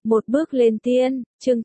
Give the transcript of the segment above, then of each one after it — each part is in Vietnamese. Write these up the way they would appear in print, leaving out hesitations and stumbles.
Một bước lên tiên, chương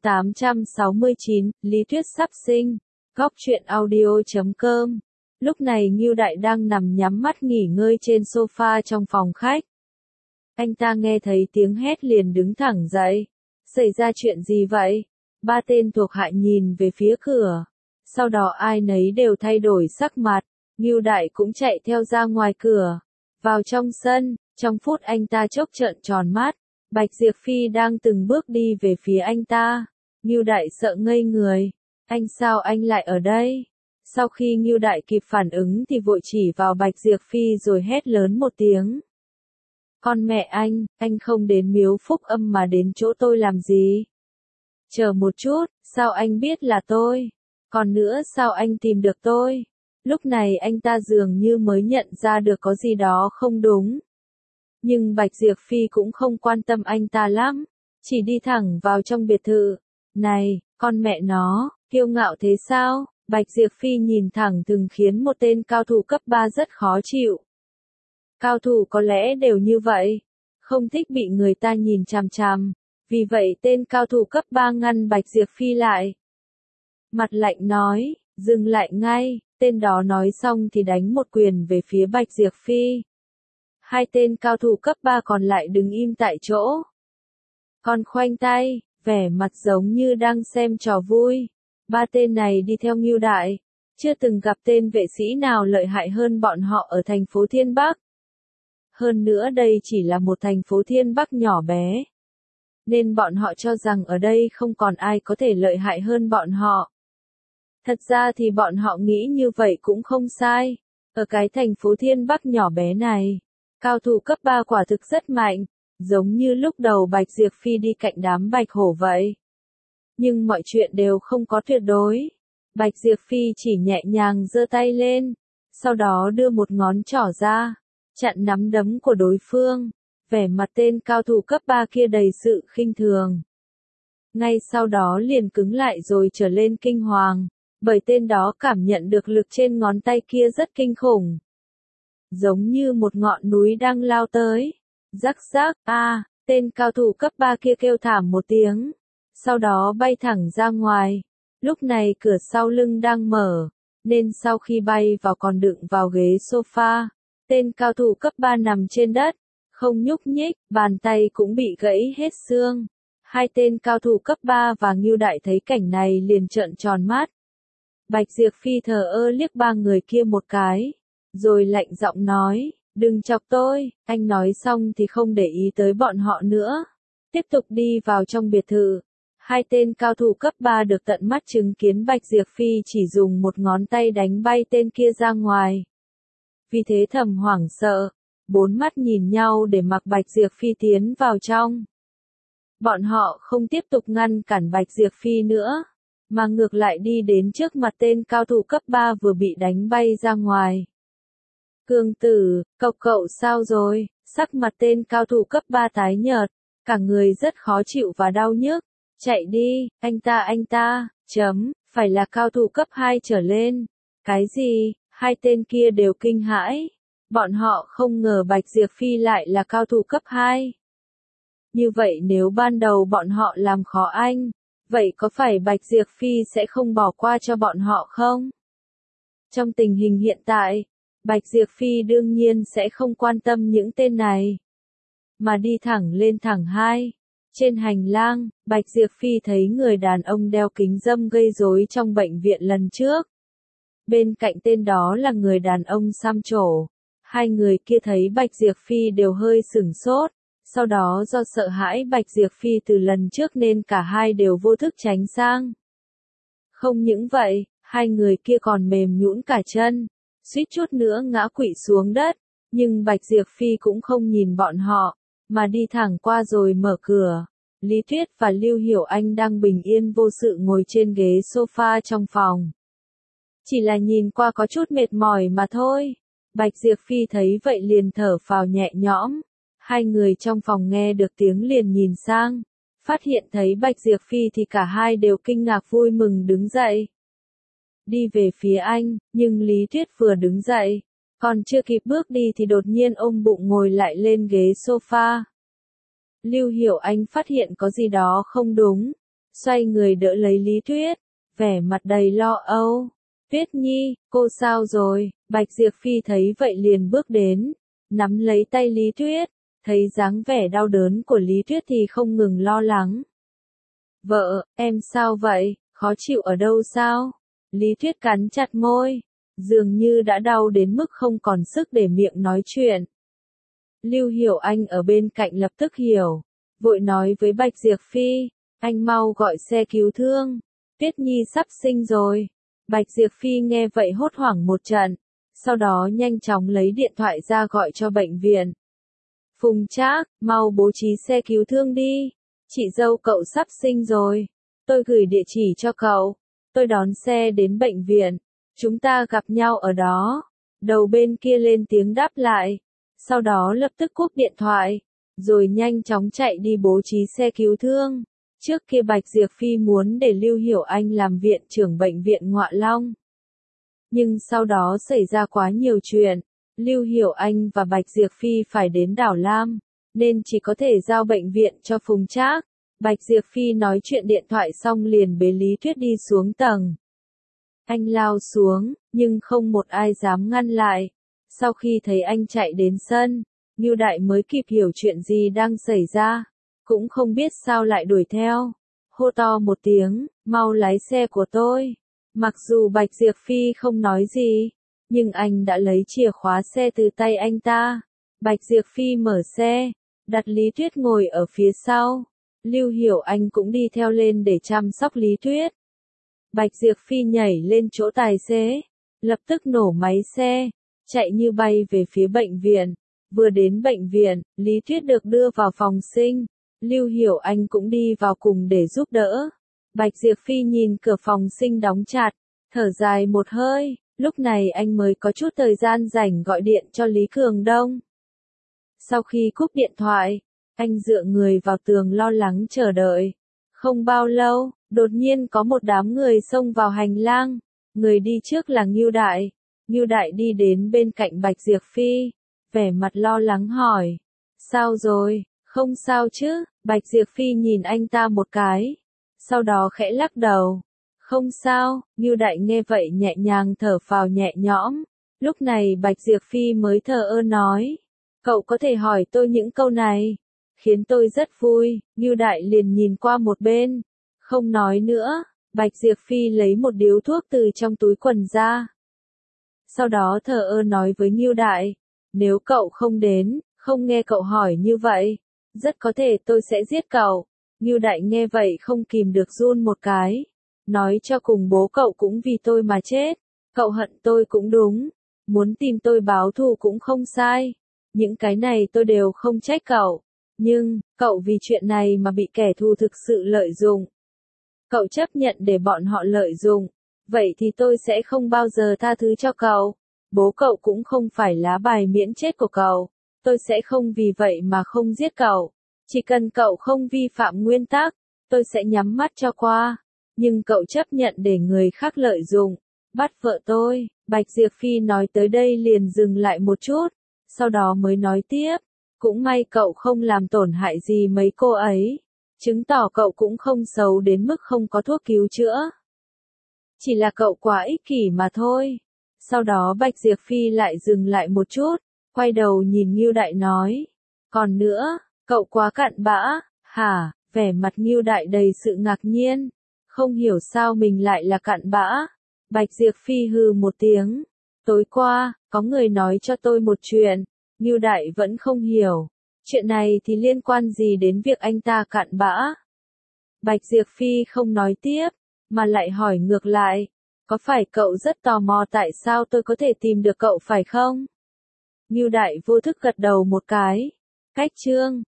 869, Lý Tuyết sắp sinh. Góc truyện audio.com. Lúc này Ngưu Đại đang nằm nhắm mắt nghỉ ngơi trên sofa trong phòng khách. Anh ta nghe thấy tiếng hét liền đứng thẳng dậy. Xảy ra chuyện gì vậy? Ba tên thuộc hạ nhìn về phía cửa. Sau đó ai nấy đều thay đổi sắc mặt. Ngưu Đại cũng chạy theo ra ngoài cửa. Vào trong sân, trong phút anh ta chốc trợn tròn mắt. Bạch Diệp Phi đang từng bước đi về phía anh ta. Ngưu Đại sợ ngây người. Sao anh lại ở đây? Sau khi Ngưu Đại kịp phản ứng thì vội chỉ vào Bạch Diệp Phi rồi hét lớn một tiếng. Con mẹ anh không đến Miếu Phúc Âm mà đến chỗ tôi làm gì? Chờ một chút, sao anh biết là tôi? Còn nữa sao anh tìm được tôi? Lúc này anh ta dường như mới nhận ra được có gì đó không đúng. Nhưng Bạch Diệp Phi cũng không quan tâm anh ta lắm, chỉ đi thẳng vào trong biệt thự. Này, con mẹ nó, kiêu ngạo thế sao? Bạch Diệp Phi nhìn thẳng từng khiến một tên cao thủ cấp 3 rất khó chịu. Cao thủ có lẽ đều như vậy, không thích bị người ta nhìn chằm chằm. Vì vậy tên cao thủ cấp 3 ngăn Bạch Diệp Phi lại. Mặt lạnh nói, dừng lại ngay, tên đó nói xong thì đánh một quyền về phía Bạch Diệp Phi. Hai tên cao thủ cấp 3 còn lại đứng im tại chỗ. Còn khoanh tay, vẻ mặt giống như đang xem trò vui. Ba tên này đi theo Ngưu Đại, chưa từng gặp tên vệ sĩ nào lợi hại hơn bọn họ ở thành phố Thiên Bắc. Hơn nữa đây chỉ là một thành phố Thiên Bắc nhỏ bé. Nên bọn họ cho rằng ở đây không còn ai có thể lợi hại hơn bọn họ. Thật ra thì bọn họ nghĩ như vậy cũng không sai. Ở cái thành phố Thiên Bắc nhỏ bé này, cao thủ cấp 3 quả thực rất mạnh, giống như lúc đầu Bạch Diệp Phi đi cạnh đám bạch hổ vậy. Nhưng mọi chuyện đều không có tuyệt đối. Bạch Diệp Phi chỉ nhẹ nhàng giơ tay lên, sau đó đưa một ngón trỏ ra, chặn nắm đấm của đối phương. Vẻ mặt tên cao thủ cấp 3 kia đầy sự khinh thường. Ngay sau đó liền cứng lại rồi trở lên kinh hoàng, bởi tên đó cảm nhận được lực trên ngón tay kia rất kinh khủng. Giống như một ngọn núi đang lao tới. Rắc rắc, tên cao thủ cấp 3 kia kêu thảm một tiếng. Sau đó bay thẳng ra ngoài. Lúc này cửa sau lưng đang mở, nên sau khi bay vào còn đựng vào ghế sofa. Tên cao thủ cấp 3 nằm trên đất, không nhúc nhích, bàn tay cũng bị gãy hết xương. Hai tên cao thủ cấp 3 và Ngưu Đại thấy cảnh này liền trợn tròn mắt. Bạch Diệp Phi thờ ơ liếc ba người kia một cái, rồi lạnh giọng nói, đừng chọc tôi. Anh nói xong thì không để ý tới bọn họ nữa, tiếp tục đi vào trong biệt thự. Hai tên cao thủ cấp 3 được tận mắt chứng kiến Bạch Diệp Phi chỉ dùng một ngón tay đánh bay tên kia ra ngoài. Vì thế thầm hoảng sợ, bốn mắt nhìn nhau để mặc Bạch Diệp Phi tiến vào trong. Bọn họ không tiếp tục ngăn cản Bạch Diệp Phi nữa, mà ngược lại đi đến trước mặt tên cao thủ cấp 3 vừa bị đánh bay ra ngoài. Cương tử, cậu sao rồi? Sắc mặt tên cao thủ cấp 3 tái nhợt, cả người rất khó chịu và đau nhức. Chạy đi, anh ta, phải là cao thủ cấp 2 trở lên. Cái gì? Hai tên kia đều kinh hãi. Bọn họ không ngờ Bạch Diệp Phi lại là cao thủ cấp 2. Như vậy nếu ban đầu bọn họ làm khó anh, vậy có phải Bạch Diệp Phi sẽ không bỏ qua cho bọn họ không? Trong tình hình hiện tại, Bạch Diệp Phi đương nhiên sẽ không quan tâm những tên này, mà đi thẳng lên thẳng 2. Trên hành lang, Bạch Diệp Phi thấy người đàn ông đeo kính râm gây rối trong bệnh viện lần trước. Bên cạnh tên đó là người đàn ông xăm trổ. Hai người kia thấy Bạch Diệp Phi đều hơi sửng sốt. Sau đó do sợ hãi Bạch Diệp Phi từ lần trước nên cả hai đều vô thức tránh sang. Không những vậy, hai người kia còn mềm nhũn cả chân, suýt chút nữa ngã quỵ xuống đất. Nhưng Bạch Diệp Phi cũng không nhìn bọn họ, mà đi thẳng qua rồi mở cửa. Lý Tuyết và Lưu Hiểu Anh đang bình yên vô sự ngồi trên ghế sofa trong phòng. Chỉ là nhìn qua có chút mệt mỏi mà thôi. Bạch Diệp Phi thấy vậy liền thở phào nhẹ nhõm. Hai người trong phòng nghe được tiếng liền nhìn sang. Phát hiện thấy Bạch Diệp Phi thì cả hai đều kinh ngạc vui mừng đứng dậy. Đi về phía anh, nhưng Lý Tuyết vừa đứng dậy, còn chưa kịp bước đi thì đột nhiên ôm bụng ngồi lại lên ghế sofa. Lưu Hiểu Anh phát hiện có gì đó không đúng, xoay người đỡ lấy Lý Tuyết, vẻ mặt đầy lo âu. Tuyết Nhi, cô sao rồi? Bạch Diệp Phi thấy vậy liền bước đến, nắm lấy tay Lý Tuyết, thấy dáng vẻ đau đớn của Lý Tuyết thì không ngừng lo lắng. Vợ, em sao vậy, khó chịu ở đâu sao? Lý Tuyết cắn chặt môi, dường như đã đau đến mức không còn sức để miệng nói chuyện. Lưu Hiểu Anh ở bên cạnh lập tức hiểu, vội nói với Bạch Diệp Phi, anh mau gọi xe cứu thương, Tuyết Nhi sắp sinh rồi. Bạch Diệp Phi nghe vậy hốt hoảng một trận, sau đó nhanh chóng lấy điện thoại ra gọi cho bệnh viện. Phùng Trác, mau bố trí xe cứu thương đi, chị dâu cậu sắp sinh rồi, tôi gửi địa chỉ cho cậu, tôi đón xe đến bệnh viện, chúng ta gặp nhau ở đó. Đầu bên kia lên tiếng đáp lại, sau đó lập tức cúp điện thoại, rồi nhanh chóng chạy đi bố trí xe cứu thương. Trước kia Bạch Diệp Phi muốn để Lưu Hiểu Anh làm viện trưởng bệnh viện Ngọa Long. Nhưng sau đó xảy ra quá nhiều chuyện, Lưu Hiểu Anh và Bạch Diệp Phi phải đến Đảo Lam, nên chỉ có thể giao bệnh viện cho Phùng Trác. Bạch Diệp Phi nói chuyện điện thoại xong liền bế Lý Tuyết đi xuống tầng. Anh lao xuống, nhưng không một ai dám ngăn lại. Sau khi thấy anh chạy đến sân, Ngưu Đại mới kịp hiểu chuyện gì đang xảy ra, cũng không biết sao lại đuổi theo. Hô to một tiếng, mau lái xe của tôi. Mặc dù Bạch Diệp Phi không nói gì, nhưng anh đã lấy chìa khóa xe từ tay anh ta. Bạch Diệp Phi mở xe, đặt Lý Tuyết ngồi ở phía sau. Lưu Hiểu Anh cũng đi theo lên để chăm sóc Lý Tuyết. Bạch Diệp Phi nhảy lên chỗ tài xế, lập tức nổ máy xe, chạy như bay về phía bệnh viện. Vừa đến bệnh viện, Lý Tuyết được đưa vào phòng sinh, Lưu Hiểu Anh cũng đi vào cùng để giúp đỡ. Bạch Diệp Phi nhìn cửa phòng sinh đóng chặt, thở dài một hơi, lúc này anh mới có chút thời gian rảnh gọi điện cho Lý Cường Đông. Sau khi cúp điện thoại, anh dựa người vào tường lo lắng chờ đợi. Không bao lâu, đột nhiên có một đám người xông vào hành lang, người đi trước là Ngưu Đại. Ngưu Đại đi đến bên cạnh Bạch Diệp Phi, vẻ mặt lo lắng hỏi, sao rồi, không sao chứ? Bạch Diệp Phi nhìn anh ta một cái, sau đó khẽ lắc đầu, không sao. Ngưu Đại nghe vậy nhẹ nhàng thở phào nhẹ nhõm. Lúc này Bạch Diệp Phi mới thờ ơ nói, cậu có thể hỏi tôi những câu này, khiến tôi rất vui. Ngưu Đại liền nhìn qua một bên, không nói nữa. Bạch Diệp Phi lấy một điếu thuốc từ trong túi quần ra, sau đó thờ ơ nói với Ngưu Đại, nếu cậu không đến, không nghe cậu hỏi như vậy, rất có thể tôi sẽ giết cậu. Ngưu Đại nghe vậy không kìm được run một cái, nói cho cùng bố cậu cũng vì tôi mà chết, cậu hận tôi cũng đúng, muốn tìm tôi báo thù cũng không sai, những cái này tôi đều không trách cậu, nhưng, cậu vì chuyện này mà bị kẻ thù thực sự lợi dụng. Cậu chấp nhận để bọn họ lợi dụng, vậy thì tôi sẽ không bao giờ tha thứ cho cậu. Bố cậu cũng không phải lá bài miễn chết của cậu, tôi sẽ không vì vậy mà không giết cậu. Chỉ cần cậu không vi phạm nguyên tắc, tôi sẽ nhắm mắt cho qua. Nhưng cậu chấp nhận để người khác lợi dụng, bắt vợ tôi. Bạch Diệp Phi nói tới đây liền dừng lại một chút, sau đó mới nói tiếp, cũng may cậu không làm tổn hại gì mấy cô ấy, chứng tỏ cậu cũng không xấu đến mức không có thuốc cứu chữa. Chỉ là cậu quá ích kỷ mà thôi. Sau đó Bạch Diệp Phi lại dừng lại một chút, quay đầu nhìn Ngưu Đại nói, còn nữa, cậu quá cặn bã, hả? Vẻ mặt Ngưu Đại đầy sự ngạc nhiên, không hiểu sao mình lại là cặn bã. Bạch Diệp Phi hừ một tiếng, tối qua, có người nói cho tôi một chuyện, Ngưu Đại vẫn không hiểu, chuyện này thì liên quan gì đến việc anh ta cặn bã? Bạch Diệp Phi không nói tiếp, mà lại hỏi ngược lại, có phải cậu rất tò mò tại sao tôi có thể tìm được cậu phải không? Ngưu Đại vô thức gật đầu một cái. Cách chương